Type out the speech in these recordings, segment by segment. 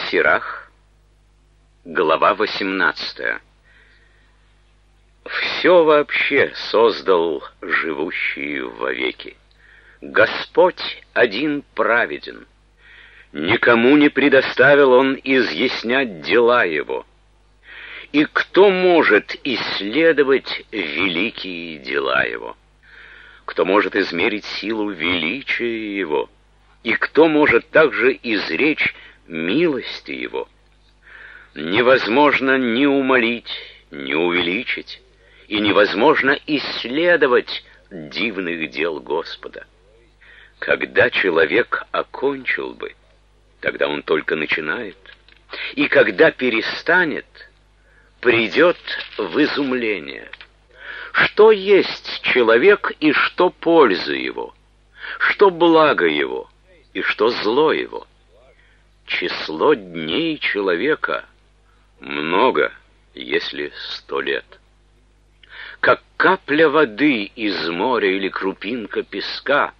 Сирах, глава 18. Все вообще создал живущий вовеки. Господь один праведен. Никому не предоставил Он изъяснять дела Его. И кто может исследовать великие дела Его? Кто может измерить силу величия Его? И кто может также изречь милости Его? Невозможно ни умолить, ни увеличить, и невозможно исследовать дивных дел Господа. Когда человек окончил бы, тогда он только начинает, и когда перестанет, придет в изумление. Что есть человек и что польза его, что благо его и что зло его? Число дней человека много, если 100 лет. Как капля воды из моря или крупинка песка,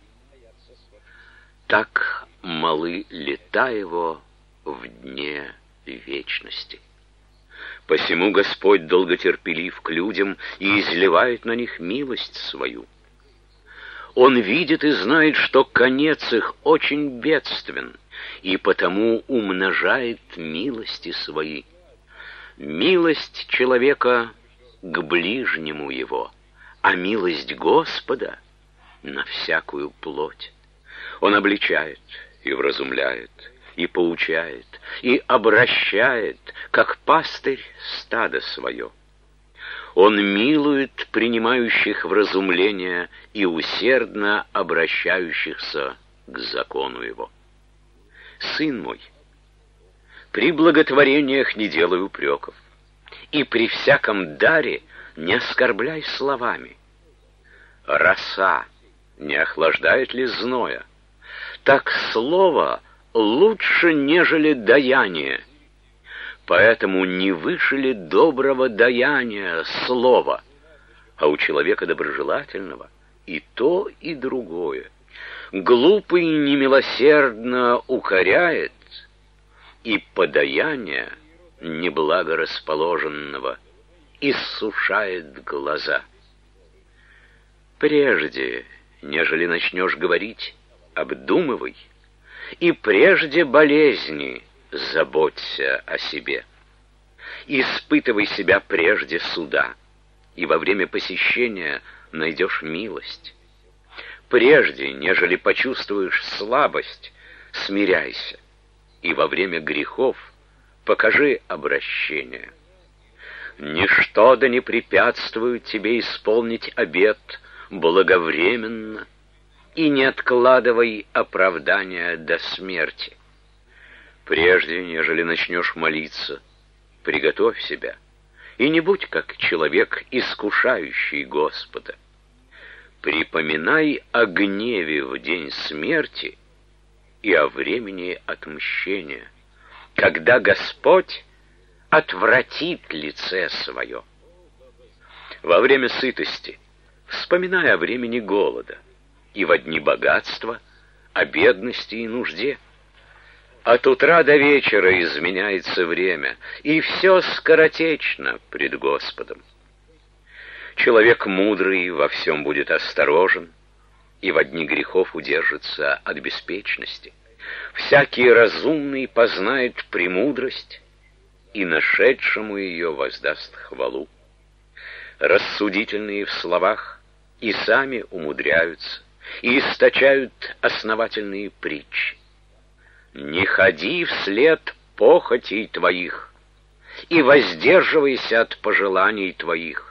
так малы лета его в дне вечности. Посему Господь долготерпелив к людям и изливает на них милость свою. Он видит и знает, что конец их очень бедствен, и потому умножает милости свои. Милость человека к ближнему его, а милость Господа на всякую плоть. Он обличает и вразумляет, и поучает, и обращает, как пастырь стадо свое. Он милует принимающих вразумление и усердно обращающихся к закону его. Сын мой, при благотворениях не делай упреков, и при всяком даре не оскорбляй словами. Роса не охлаждает ли зноя? Так слово лучше, нежели даяние. Поэтому не выше ли доброго даяния слова, а у человека доброжелательного и то, и другое. Глупый немилосердно укоряет, и подаяние неблагорасположенного иссушает глаза. Прежде, нежели начнешь говорить, обдумывай, и прежде болезни заботься о себе. Испытывай себя прежде суда, и во время посещения найдешь милость. Прежде, нежели почувствуешь слабость, смиряйся, и во время грехов покажи обращение. Ничто да не препятствует тебе исполнить обет благовременно, и не откладывай оправдания до смерти. Прежде, нежели начнешь молиться, приготовь себя, и не будь как человек, искушающий Господа. Припоминай о гневе в день смерти и о времени отмщения, когда Господь отвратит лице свое. Во время сытости вспоминай о времени голода, и во дни богатства о бедности и нужде. От утра до вечера изменяется время, и все скоротечно пред Господом. Человек мудрый во всем будет осторожен, и во дни грехов удержится от беспечности. Всякий разумный познает премудрость, и нашедшему ее воздаст хвалу. Рассудительные в словах и сами умудряются, и источают основательные притчи. Не ходи вслед похотей твоих, и воздерживайся от пожеланий твоих.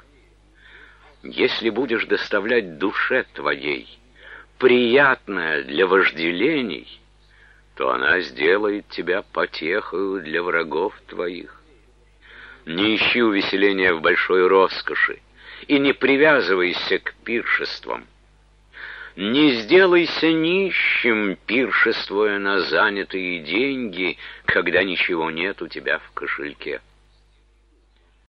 Если будешь доставлять душе твоей приятное для вожделений, то она сделает тебя потехою для врагов твоих. Не ищи увеселения в большой роскоши, и не привязывайся к пиршествам. Не сделайся нищим, пиршествуя на занятые деньги, когда ничего нет у тебя в кошельке.